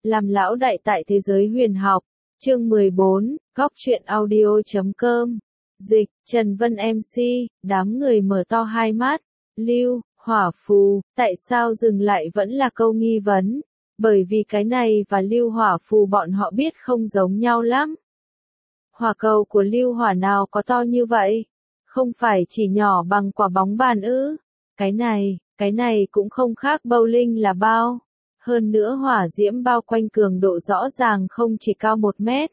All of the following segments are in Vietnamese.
làm lão đại tại thế giới huyền học. Chương 14, góc truyện audio.com. Dịch, Trần Vân MC, đám người mở to hai mắt. Lưu, hỏa phù, tại sao dừng lại vẫn là câu nghi vấn. Bởi vì cái này và lưu hỏa phù bọn họ biết không giống nhau lắm. Hỏa cầu của lưu hỏa nào có to như vậy? Không phải chỉ nhỏ bằng quả bóng bàn ư? Cái này cũng không khác bowling là bao. Hơn nữa hỏa diễm bao quanh cường độ rõ ràng không chỉ cao 1 mét.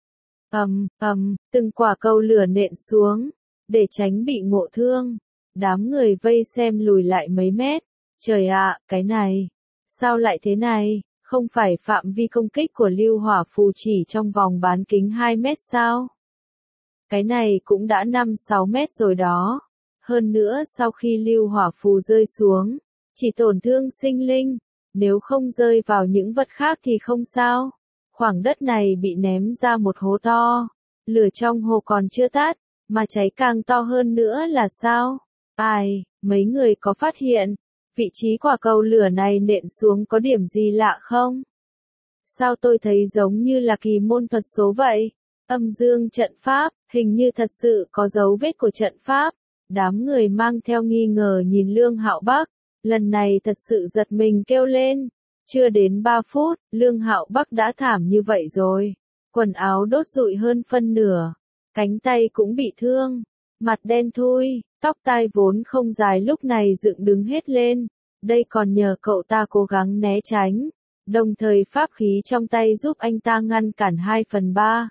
Từng quả cầu lửa nện xuống, để tránh bị ngộ thương. Đám người vây xem lùi lại mấy mét. Trời ạ, cái này, sao lại thế này? Không phải phạm vi công kích của lưu hỏa phù chỉ trong vòng bán kính 2 mét sao? Cái này cũng đã 5-6 mét rồi đó. Hơn nữa sau khi lưu hỏa phù rơi xuống, chỉ tổn thương sinh linh, nếu không rơi vào những vật khác thì không sao. Khoảng đất này bị ném ra một hố to, lửa trong hồ còn chưa tắt, mà cháy càng to hơn nữa là sao? Mấy người có phát hiện, vị trí quả cầu lửa này nện xuống có điểm gì lạ không? Sao tôi thấy giống như là kỳ môn thuật số vậy? Âm dương trận pháp, hình như thật sự có dấu vết của trận pháp. Đám người mang theo nghi ngờ nhìn Lương Hạo Bắc, lần này thật sự giật mình kêu lên. Chưa đến 3 phút, Lương Hạo Bắc đã thảm như vậy rồi. Quần áo đốt rụi hơn phân nửa, cánh tay cũng bị thương, mặt đen thui, tóc tai vốn không dài lúc này dựng đứng hết lên. Đây còn nhờ cậu ta cố gắng né tránh, đồng thời pháp khí trong tay giúp anh ta ngăn cản 2/3.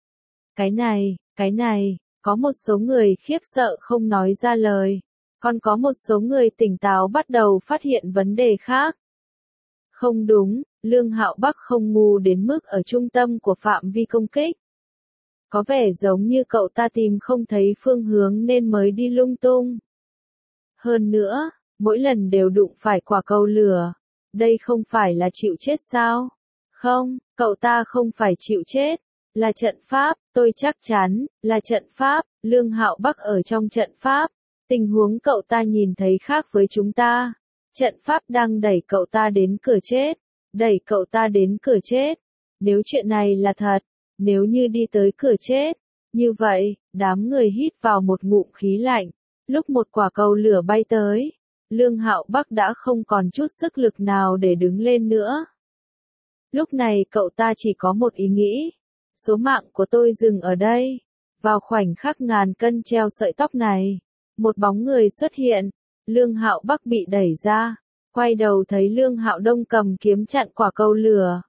Cái này, có một số người khiếp sợ không nói ra lời, còn có một số người tỉnh táo bắt đầu phát hiện vấn đề khác. Không đúng, Lương Hạo Bắc không ngu đến mức ở trung tâm của phạm vi công kích. Có vẻ giống như cậu ta tìm không thấy phương hướng nên mới đi lung tung. Hơn nữa, mỗi lần đều đụng phải quả cầu lửa. Đây không phải là chịu chết sao? Không, cậu ta không phải chịu chết. Là trận pháp, tôi chắc chắn, là trận pháp. Lương Hạo Bắc ở trong trận pháp. Tình huống cậu ta nhìn thấy khác với chúng ta. Trận pháp đang đẩy cậu ta đến cửa chết. Đẩy cậu ta đến cửa chết. Nếu chuyện này là thật, nếu như đi tới cửa chết, như vậy, đám người hít vào một ngụm khí lạnh. Lúc một quả cầu lửa bay tới, Lương Hạo Bắc đã không còn chút sức lực nào để đứng lên nữa. Lúc này cậu ta chỉ có một ý nghĩ. Số mạng của tôi dừng ở đây. Vào khoảnh khắc ngàn cân treo sợi tóc này, một bóng người xuất hiện. Lương Hạo Bắc bị đẩy ra, quay đầu thấy Lương Hạo Đông cầm kiếm chặn quả cầu lửa.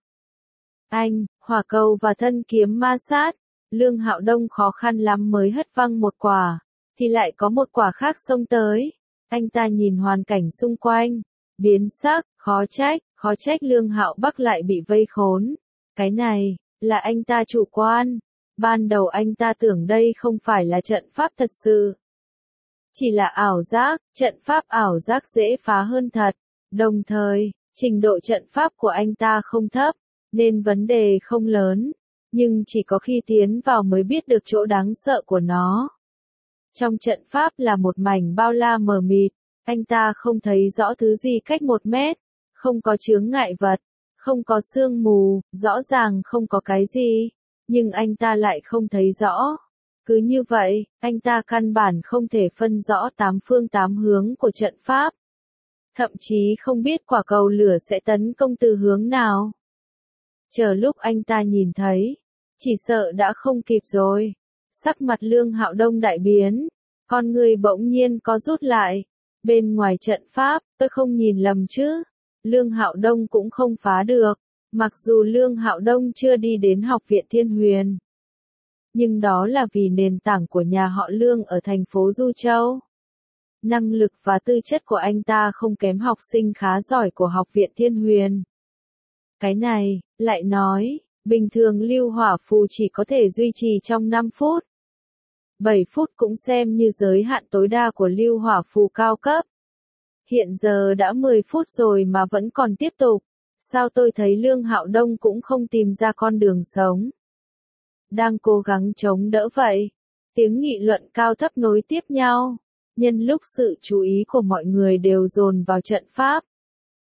Hỏa cầu và thân kiếm ma sát. Lương Hạo Đông khó khăn lắm mới hất văng một quả, thì lại có một quả khác xông tới. Anh ta nhìn hoàn cảnh xung quanh, biến sắc, khó trách Lương Hạo Bắc lại bị vây khốn. Cái này, là anh ta chủ quan. Ban đầu anh ta tưởng đây không phải là trận pháp thật sự. Chỉ là ảo giác, trận pháp ảo giác dễ phá hơn thật. Đồng thời, trình độ trận pháp của anh ta không thấp, nên vấn đề không lớn. Nhưng chỉ có khi tiến vào mới biết được chỗ đáng sợ của nó. Trong trận pháp là một mảnh bao la mờ mịt, anh ta không thấy rõ thứ gì cách 1 mét, không có chướng ngại vật, không có sương mù, rõ ràng không có cái gì, nhưng anh ta lại không thấy rõ. Cứ như vậy, anh ta căn bản không thể phân rõ 8 phương 8 hướng của trận pháp. Thậm chí không biết quả cầu lửa sẽ tấn công từ hướng nào. Chờ lúc anh ta nhìn thấy, chỉ sợ đã không kịp rồi. Sắc mặt Lương Hạo Đông đại biến, con người bỗng nhiên có rút lại. Bên ngoài trận pháp, tôi không nhìn lầm chứ. Lương Hạo Đông cũng không phá được, mặc dù Lương Hạo Đông chưa đi đến học viện Thiên Huyền. Nhưng đó là vì nền tảng của nhà họ Lương ở thành phố Du Châu. Năng lực và tư chất của anh ta không kém học sinh khá giỏi của học viện Thiên Huyền. Cái này, lại nói, bình thường lưu hỏa phù chỉ có thể duy trì trong 5 phút. 7 phút cũng xem như giới hạn tối đa của lưu hỏa phù cao cấp. Hiện giờ đã 10 phút rồi mà vẫn còn tiếp tục. Sao tôi thấy Lương Hạo Đông cũng không tìm ra con đường sống. Đang cố gắng chống đỡ vậy. Tiếng nghị luận cao thấp nối tiếp nhau. Nhân lúc sự chú ý của mọi người đều dồn vào trận pháp.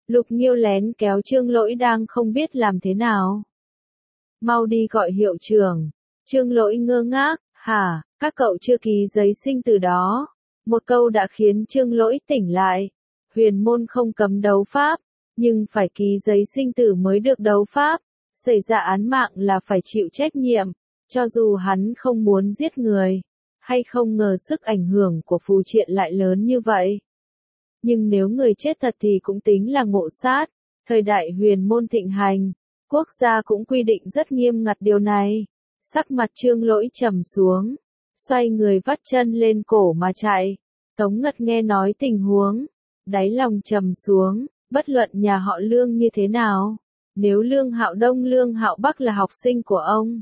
Lục Nghiêu lén kéo Trương Lỗi đang không biết làm thế nào. Mau đi gọi hiệu trưởng. Trương Lỗi ngơ ngác, hả, các cậu chưa ký giấy sinh tử đó. Một câu đã khiến Trương Lỗi tỉnh lại. Huyền môn không cấm đấu pháp, nhưng phải ký giấy sinh tử mới được đấu pháp. Xảy ra án mạng là phải chịu trách nhiệm, cho dù hắn không muốn giết người, hay không ngờ sức ảnh hưởng của phù triện lại lớn như vậy. Nhưng nếu người chết thật thì cũng tính là ngộ sát. Thời đại huyền môn thịnh hành, quốc gia cũng quy định rất nghiêm ngặt điều này. Sắc mặt Trương Lỗi trầm xuống, xoay người vắt chân lên cổ mà chạy. Tống Ngật nghe nói tình huống, đáy lòng trầm xuống, bất luận nhà họ Lương như thế nào. Nếu Lương Hạo Đông Lương Hạo Bắc là học sinh của ông,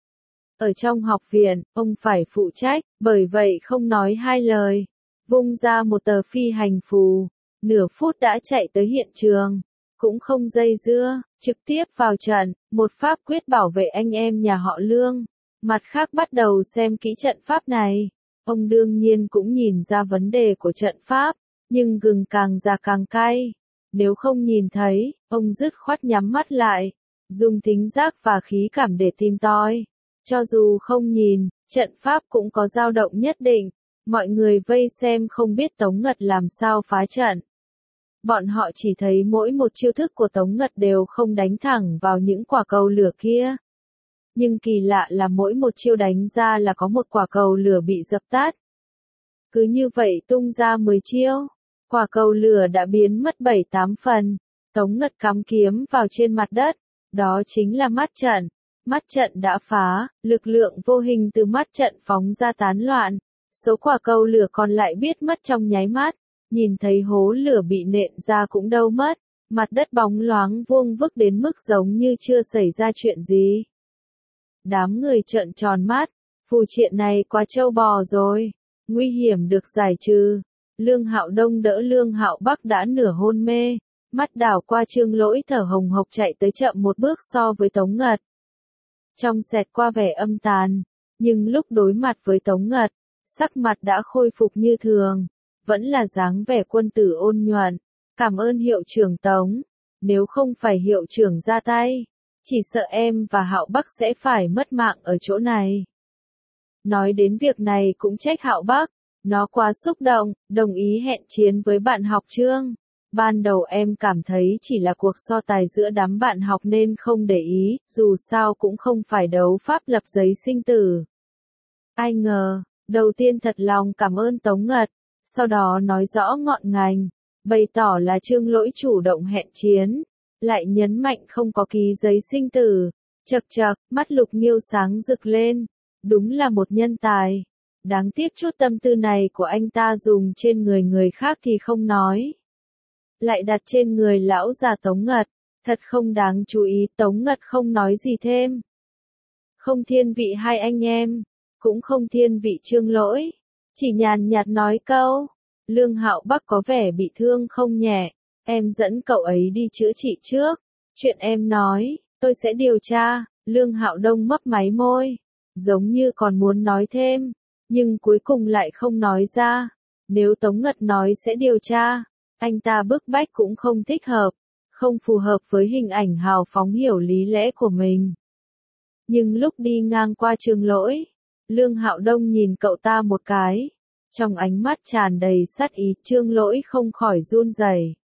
ở trong học viện, ông phải phụ trách, bởi vậy không nói hai lời. Vung ra một tờ phi hành phù, nửa phút đã chạy tới hiện trường, cũng không dây dưa, trực tiếp vào trận, một pháp quyết bảo vệ anh em nhà họ Lương. Mặt khác bắt đầu xem kỹ trận pháp này. Ông đương nhiên cũng nhìn ra vấn đề của trận pháp, nhưng gừng càng già càng cay. Nếu không nhìn thấy, ông dứt khoát nhắm mắt lại, dùng thính giác và khí cảm để tìm tòi. Cho dù không nhìn, trận pháp cũng có dao động nhất định. Mọi người vây xem không biết Tống Ngật làm sao phá trận. Bọn họ chỉ thấy mỗi một chiêu thức của Tống Ngật đều không đánh thẳng vào những quả cầu lửa kia. Nhưng kỳ lạ là mỗi một chiêu đánh ra là có một quả cầu lửa bị dập tắt. Cứ như vậy tung ra 10 chiêu, quả cầu lửa đã biến mất 7-8 phần. Tống Ngật cắm kiếm vào trên mặt đất, đó chính là mắt trận. Mắt trận đã phá, lực lượng vô hình từ mắt trận phóng ra tán loạn. Số quả cầu lửa còn lại biết mất trong nháy mắt, nhìn thấy hố lửa bị nện ra cũng đâu mất, mặt đất bóng loáng vuông vức đến mức giống như chưa xảy ra chuyện gì. Đám người trợn tròn mắt, phù triện này quá trâu bò rồi, nguy hiểm được giải trừ. Lương Hạo Đông đỡ Lương Hạo Bắc đã nửa hôn mê, mắt đảo qua Trương Lỗi thở hồng hộc chạy tới chậm một bước so với Tống Ngật. Trong xẹt qua vẻ âm tàn, nhưng lúc đối mặt với Tống Ngật, sắc mặt đã khôi phục như thường, vẫn là dáng vẻ quân tử ôn nhuận. Cảm ơn hiệu trưởng Tống, nếu không phải hiệu trưởng ra tay, chỉ sợ em và Hạo Bắc sẽ phải mất mạng ở chỗ này. Nói đến việc này cũng trách Hạo Bắc, nó quá xúc động, đồng ý hẹn chiến với bạn học Trương. Ban đầu em cảm thấy chỉ là cuộc so tài giữa đám bạn học nên không để ý, dù sao cũng không phải đấu pháp lập giấy sinh tử. Ai ngờ, đầu tiên thật lòng cảm ơn Tống Ngật, sau đó nói rõ ngọn ngành, bày tỏ là Trương Lỗi chủ động hẹn chiến, lại nhấn mạnh không có ký giấy sinh tử. Chậc chậc, mắt Lục Nghiêu sáng rực lên, đúng là một nhân tài. Đáng tiếc chút tâm tư này của anh ta dùng trên người khác thì không nói, lại đặt trên người lão già Tống Ngật, thật không đáng chú ý. Tống Ngật không nói gì thêm. Không thiên vị hai anh em, cũng không thiên vị Trương Lỗi, chỉ nhàn nhạt nói câu, Lương Hạo Bắc có vẻ bị thương không nhẹ, em dẫn cậu ấy đi chữa trị trước, chuyện em nói, tôi sẽ điều tra. Lương Hạo Đông mấp máy môi, giống như còn muốn nói thêm, nhưng cuối cùng lại không nói ra. Nếu Tống Ngật nói sẽ điều tra, anh ta bức bách cũng không thích hợp, không phù hợp với hình ảnh hào phóng hiểu lý lẽ của mình. Nhưng lúc đi ngang qua Trương Lỗi, Lương Hạo Đông nhìn cậu ta một cái, trong ánh mắt tràn đầy sát ý. Trương Lỗi không khỏi run rẩy.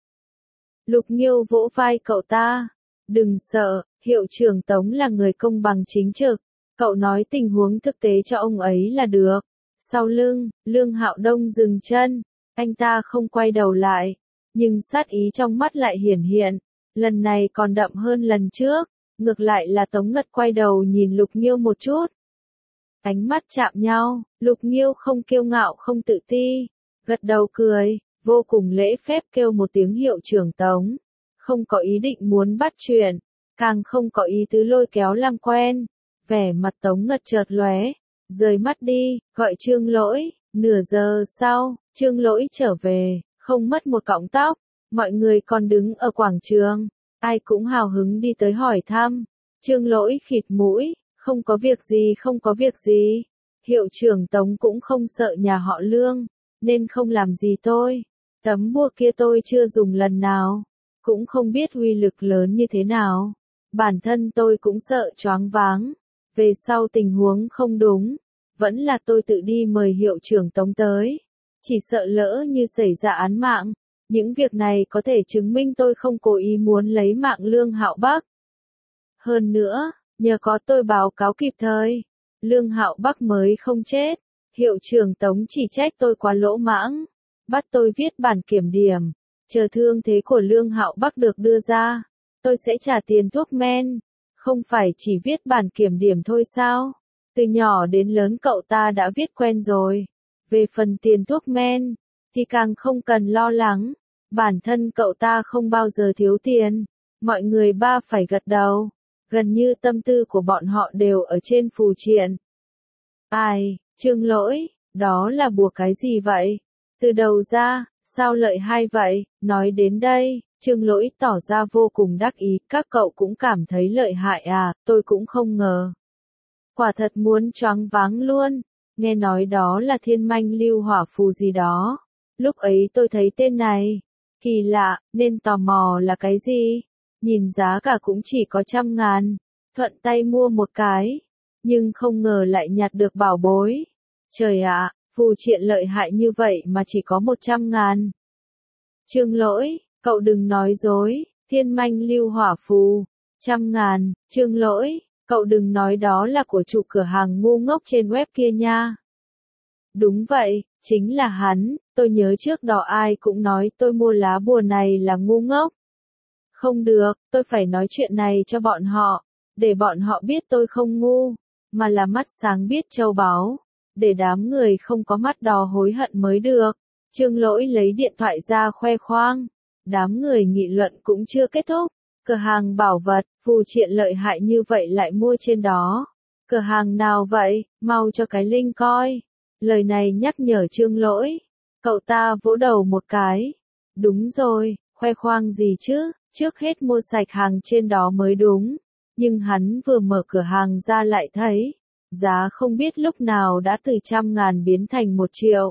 Lục Nghiêu vỗ vai cậu ta, đừng sợ, hiệu trưởng Tống là người công bằng chính trực, cậu nói tình huống thực tế cho ông ấy là được. Sau lưng, Lương Hạo Đông dừng chân, anh ta không quay đầu lại, nhưng sát ý trong mắt lại hiển hiện, lần này còn đậm hơn lần trước. Ngược lại là Tống Ngật quay đầu nhìn Lục Nghiêu một chút. Ánh mắt chạm nhau, Lục Nghiêu không kiêu ngạo không tự ti, gật đầu cười, vô cùng lễ phép kêu một tiếng hiệu trưởng Tống, không có ý định muốn bắt chuyện, càng không có ý tứ lôi kéo làm quen. Vẻ mặt Tống Ngật chợt lóe, rời mắt đi, gọi Trương Lỗi. Nửa giờ sau, Trương Lỗi trở về, không mất một cọng tóc, mọi người còn đứng ở quảng trường, ai cũng hào hứng đi tới hỏi thăm. Trương Lỗi khịt mũi, không có việc gì, không có việc gì. Hiệu trưởng Tống cũng không sợ nhà họ Lương, nên không làm gì tôi. Tấm bùa kia tôi chưa dùng lần nào, cũng không biết uy lực lớn như thế nào. Bản thân tôi cũng sợ choáng váng. Về sau tình huống không đúng, vẫn là tôi tự đi mời hiệu trưởng Tống tới. Chỉ sợ lỡ như xảy ra án mạng, những việc này có thể chứng minh tôi không cố ý muốn lấy mạng Lương Hạo Bắc. Hơn nữa, nhờ có tôi báo cáo kịp thời, Lương Hạo Bắc mới không chết. Hiệu trưởng Tống chỉ trách tôi quá lỗ mãng, bắt tôi viết bản kiểm điểm, chờ thương thế của Lương Hạo Bắc được đưa ra, tôi sẽ trả tiền thuốc men, không phải chỉ viết bản kiểm điểm thôi sao? Từ nhỏ đến lớn cậu ta đã viết quen rồi. Về phần tiền thuốc men, thì càng không cần lo lắng, bản thân cậu ta không bao giờ thiếu tiền. Mọi người ba phải gật đầu, gần như tâm tư của bọn họ đều ở trên phù triện. Ai, Trương Lỗi, đó là bùa cái gì vậy? Từ đầu ra, sao lợi hay vậy? Nói đến đây, Trương Lỗi tỏ ra vô cùng đắc ý, các cậu cũng cảm thấy lợi hại à, tôi cũng không ngờ. Quả thật muốn choáng váng luôn, nghe nói đó là thiên manh lưu hỏa phù gì đó. Lúc ấy tôi thấy tên này, kỳ lạ, nên tò mò là cái gì? Nhìn giá cả cũng chỉ có 100.000, thuận tay mua một cái, nhưng không ngờ lại nhặt được bảo bối. Trời ạ, phù triện lợi hại như vậy mà chỉ có 100.000. Trương Lỗi, cậu đừng nói dối, thiên manh lưu hỏa phù, 100.000, Trương Lỗi, cậu đừng nói đó là của chủ cửa hàng ngu ngốc trên web kia nha. Đúng vậy, chính là hắn, tôi nhớ trước đó ai cũng nói tôi mua lá bùa này là ngu ngốc. Không được, tôi phải nói chuyện này cho bọn họ, để bọn họ biết tôi không ngu, mà là mắt sáng biết châu báu, để đám người không có mắt đỏ hối hận mới được. Trương Lỗi lấy điện thoại ra khoe khoang, đám người nghị luận cũng chưa kết thúc, cửa hàng bảo vật, phù triện lợi hại như vậy lại mua trên đó. Cửa hàng nào vậy, mau cho cái link coi. Lời này nhắc nhở Trương Lỗi, cậu ta vỗ đầu một cái. Đúng rồi, khoe khoang gì chứ, trước hết mua sạch hàng trên đó mới đúng. Nhưng hắn vừa mở cửa hàng ra lại thấy, giá không biết lúc nào đã từ 100.000 biến thành 1 triệu.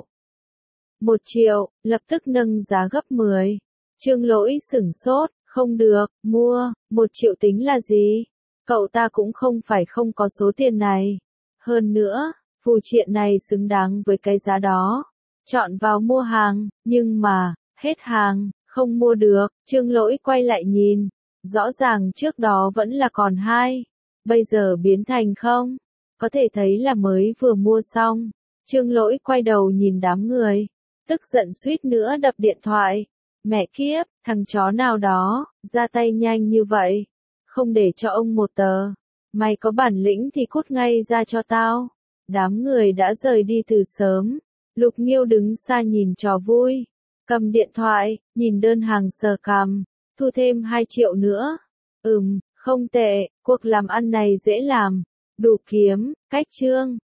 1 triệu, lập tức nâng giá gấp 10. Trương Lỗi sửng sốt, không được, mua, 1 triệu tính là gì? Cậu ta cũng không phải không có số tiền này. Hơn nữa, phù triện này xứng đáng với cái giá đó. Chọn vào mua hàng, nhưng mà, hết hàng, không mua được. Trương Lỗi quay lại nhìn, rõ ràng trước đó vẫn là còn 2, bây giờ biến thành không. Có thể thấy là mới vừa mua xong. Trương Lỗi quay đầu nhìn đám người, tức giận suýt nữa đập điện thoại. Mẹ kiếp, thằng chó nào đó, ra tay nhanh như vậy. Không để cho ông một tờ. Mày có bản lĩnh thì cút ngay ra cho tao. Đám người đã rời đi từ sớm. Lục Nghiêu đứng xa nhìn trò vui. Cầm điện thoại, nhìn đơn hàng sờ cằm. Thu thêm 2 triệu nữa. Không tệ, cuộc làm ăn này dễ làm. Đủ kiếm, cách chương.